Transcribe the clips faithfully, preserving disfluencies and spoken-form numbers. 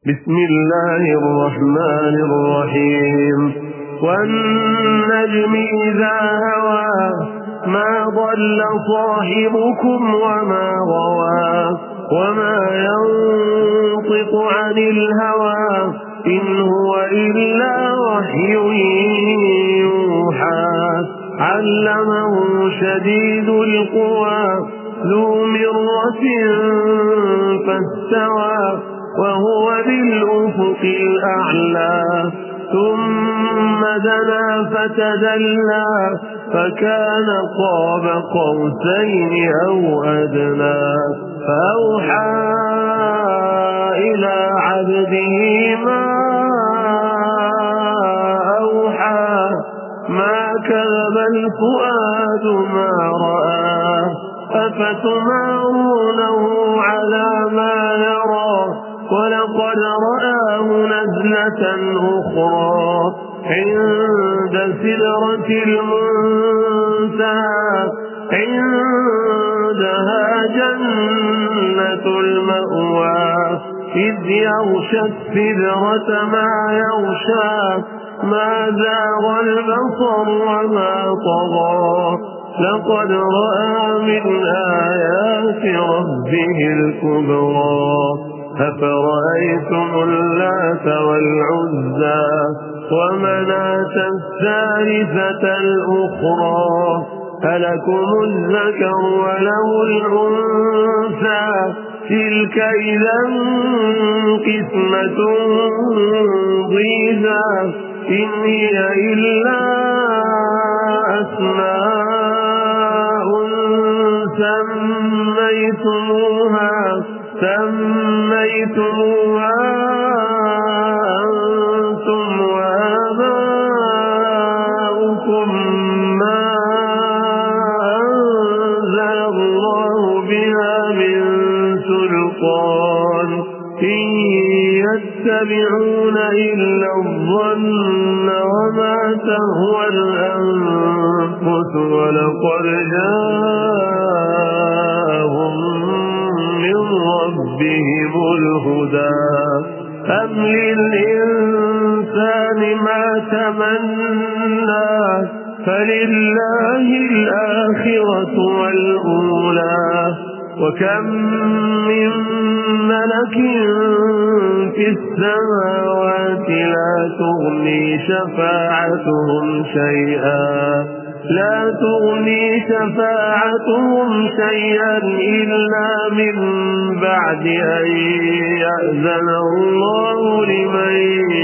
بسم الله الرحمن الرحيم والنجم إذا هوى ما ضل صاحبكم وما غوى وما ينطق عن الهوى إن هو إلا وحي يوحى علمه شديد القوى ذو مرة فاستوى وهو بالأفق الأعلى ثم دنا فتدلى فكان قاب قوسين أو أدنى فأوحى إلى عبده ما أوحى ما كذب الفؤاد ما رأى أفتمارونه على ما يرى ولقد رآه نزلة أخرى عند سدرة المنتهى عندها جنة المأوى إذ يغشى السدرة ما يغشى ما زاغ البصر وما طغى لقد رأى من آيات ربه الكبرى أفرأيتم اللات والعزى ومناة الثالثة الأخرى ألكم الذكر وله الأنثى تلك إذا قسمة ضيزى إن هي إلا أسماء سميتموها سميتموها أنتم وآباؤكم ما أنزل الله بها من سلطان إن يتبعون إلا الظن وما تهوى الأنفس ولقد جاءهم من ربهم الهدى أم للإنسان ما تمنى فلله الآخرة والأولى وكم من ملك في السماوات لا تغني شفاعتهم شيئا لا تغني شفاعتهم شيئا إلا من بعد أن يأذن الله لمن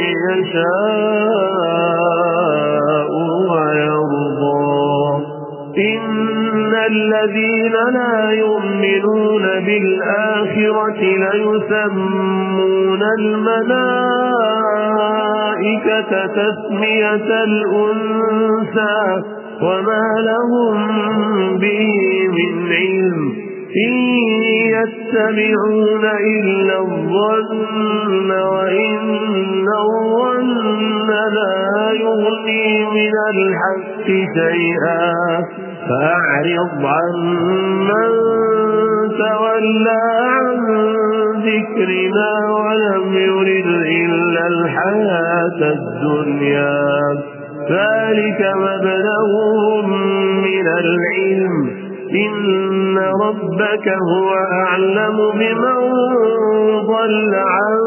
يشاء ويرضى إن الذين لا يؤمنون بالآخرة ليسمون الملائكة تسمية الأنثى وما لهم به من علم إن يتبعون إلا الظن وإن الظن لا يغني من الحق شيئا فأعرض عن من تولى عن ذكرنا ولم يرد إلا الحياة الدنيا ذلك مبلغهم من العلم إن ربك هو أعلم بمن ضل عن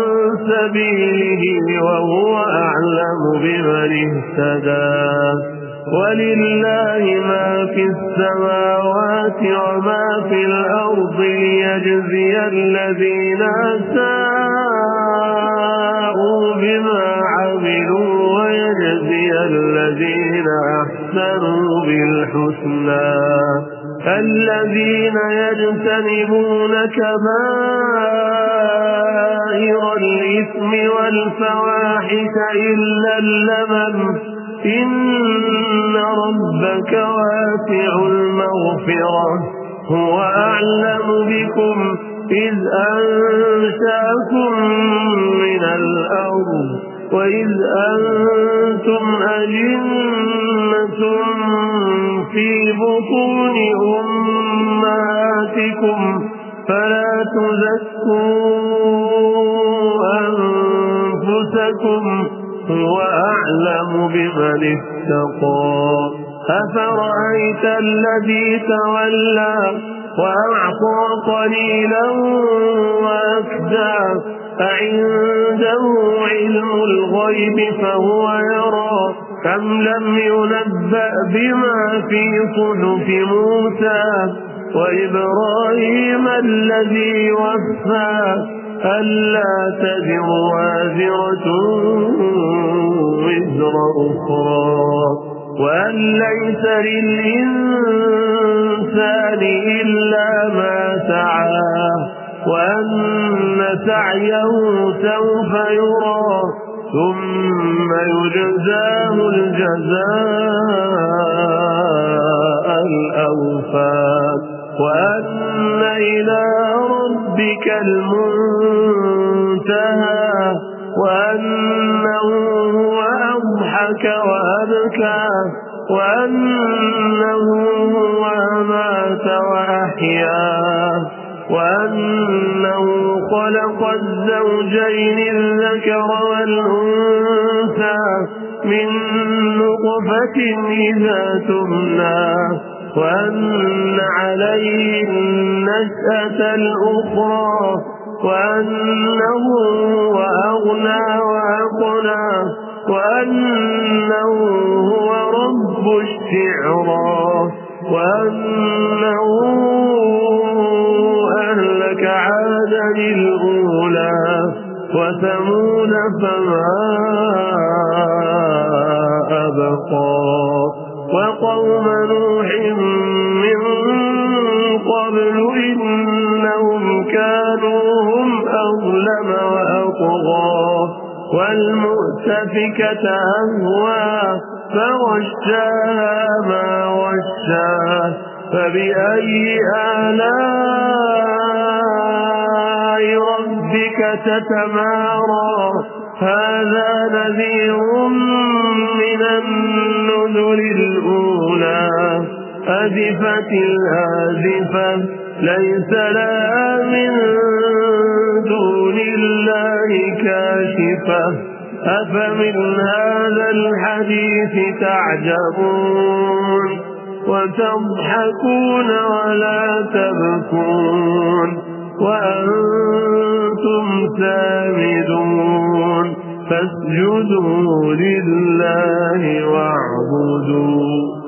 سبيله وهو أعلم بمن اهتدى ولله ما في السماوات وما في الأرض ليجزي الذين أساءوا بما عملوا ويجزي الذين أحسنوا بالحسنى الذين يجتنبون كبائر الإثم والفواحش إلا اللمم إن ربك واسع المغفرة هو أعلم بكم إذ أنشأكم من الأرض وإذ أنتم أجنة في بطون أمهاتكم فلا تزكوا أنفسكم هو أعلم بمن اتقى أفرأيت الذي تولى وأعطى قليلا وأكدى أعنده علم الغيب فهو يرى أم لم ينبأ بما في صحف موسى وإبراهيم الذي وفى ألا تزر وازرة وزر أخرى وأن ليس للإنسان إلا ما سعى وأن سعيه سوف يرى ثم يجزاه الجزاء الأوفى وأن إلى ربك المنتهى وأنه هو أضحك وأبكى وأنه هو أمات وأحيا وأنه خلق الزوجين الذكر والأنثى من نطفة إذا تمنى وأن عليه النشأة الأخرى وأنه هو أغنى وأقنى وأنه هو رب الشعرى وأنه أهلك عادا الأولى وثمود فما أبقى وقوم نوح من قبل إنهم كانوا هم أظلم وأطغى والمؤتفكة أهوى فغشاها ما غشا فبأي آلاء ربك تتمارى هذا نذير من النذر الأولى أزفت الآزفة ليس لها من دون الله كاشفة أفمن هذا الحديث تعجبون وتضحكون ولا تبكون وأنتم سامدون فاسجدوا لله واعبدوا